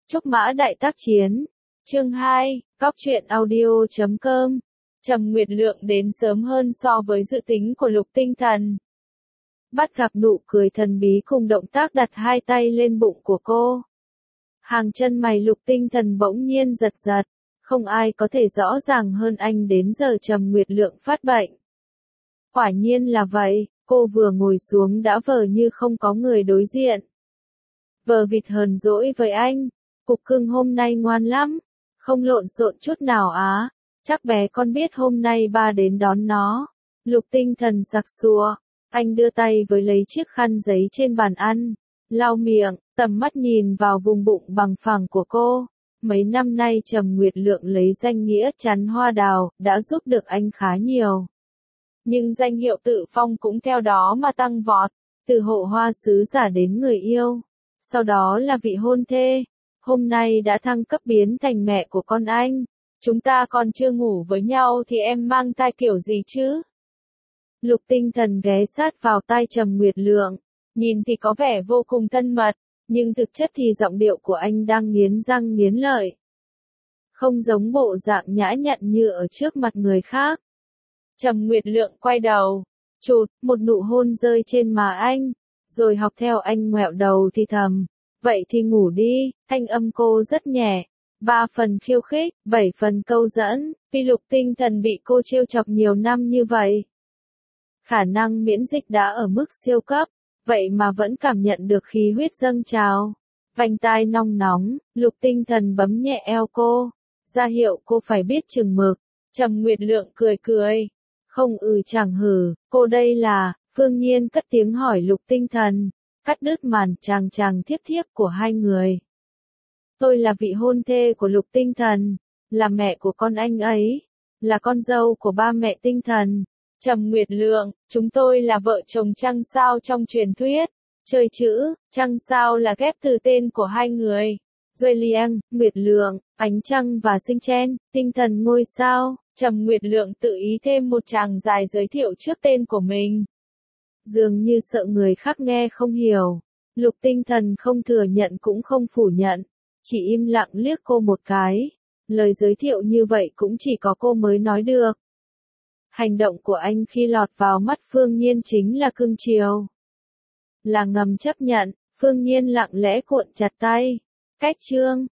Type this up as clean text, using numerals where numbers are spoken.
Trúc Mã Đại Tác Chiến. Chương 2, Cóc truyện audio.com. Trầm Nguyệt Lượng đến sớm hơn so với dự tính của Lục Tinh Thần. Bắt gặp nụ cười thần bí cùng động tác đặt hai tay lên bụng của cô. Hàng chân mày Lục Tinh Thần bỗng nhiên giật giật, không ai có thể rõ ràng hơn anh đến giờ Trầm Nguyệt Lượng phát bệnh. Quả nhiên là vậy, cô vừa ngồi xuống đã vờ như không có người đối diện. Vờ vịt hờn dỗi với anh, cục cưng hôm nay ngoan lắm, không lộn xộn chút nào á, chắc bé con biết hôm nay ba đến đón nó. Lục Tinh Thần sặc sụa, anh đưa tay với lấy chiếc khăn giấy trên bàn ăn, lau miệng, tầm mắt nhìn vào vùng bụng bằng phẳng của cô. Mấy năm nay Trầm Nguyệt Lượng lấy danh nghĩa chắn hoa đào, đã giúp được anh khá nhiều. Nhưng danh hiệu tự phong cũng theo đó mà tăng vọt, từ hộ hoa sứ giả đến người yêu, sau đó là vị hôn thê, hôm nay đã thăng cấp biến thành mẹ của con anh. Chúng ta còn chưa ngủ với nhau thì em mang thai kiểu gì chứ? Lục Tinh Thần ghé sát vào tai Trầm Nguyệt Lượng, nhìn thì có vẻ vô cùng thân mật, nhưng thực chất thì giọng điệu của anh đang nghiến răng nghiến lợi. Không giống bộ dạng nhã nhặn như ở trước mặt người khác. Trầm Nguyệt Lượng quay đầu, chụt, một nụ hôn rơi trên má anh, rồi học theo anh ngoẹo đầu thì thầm. Vậy thì ngủ đi, thanh âm cô rất nhẹ, 3 phần khiêu khích, 7 phần câu dẫn, vì Lục Tinh Thần bị cô trêu chọc nhiều năm như vậy. Khả năng miễn dịch đã ở mức siêu cấp, vậy mà vẫn cảm nhận được khí huyết dâng trào. Vành tai nong nóng, Lục Tinh Thần bấm nhẹ eo cô, ra hiệu cô phải biết chừng mực. Trầm Nguyệt Lượng cười cười, không chẳng hử, cô đây là, Phương Nhiên cất tiếng hỏi Lục Tinh Thần, cắt đứt màn chàng chàng thiếp thiếp của hai người. Tôi là vị hôn thê của Lục Tinh Thần, là mẹ của con anh ấy, là con dâu của ba mẹ Tinh Thần. Trầm Nguyệt Lượng, chúng tôi là vợ chồng trăng sao trong truyền thuyết. Chơi chữ, trăng sao là ghép từ tên của hai người. Duy Liang, Nguyệt Lượng, ánh trăng và sinh chen, tinh thần ngôi sao. Trầm Nguyệt Lượng tự ý thêm một tràng dài giới thiệu trước tên của mình. Dường như sợ người khác nghe không hiểu. Lục Tinh Thần không thừa nhận cũng không phủ nhận, chỉ im lặng liếc cô một cái. Lời giới thiệu như vậy cũng chỉ có cô mới nói được. Hành động của anh khi lọt vào mắt Phương Nhiên chính là cưng chiều. Là ngầm chấp nhận, Phương Nhiên lặng lẽ cuộn chặt tay. Cách chương,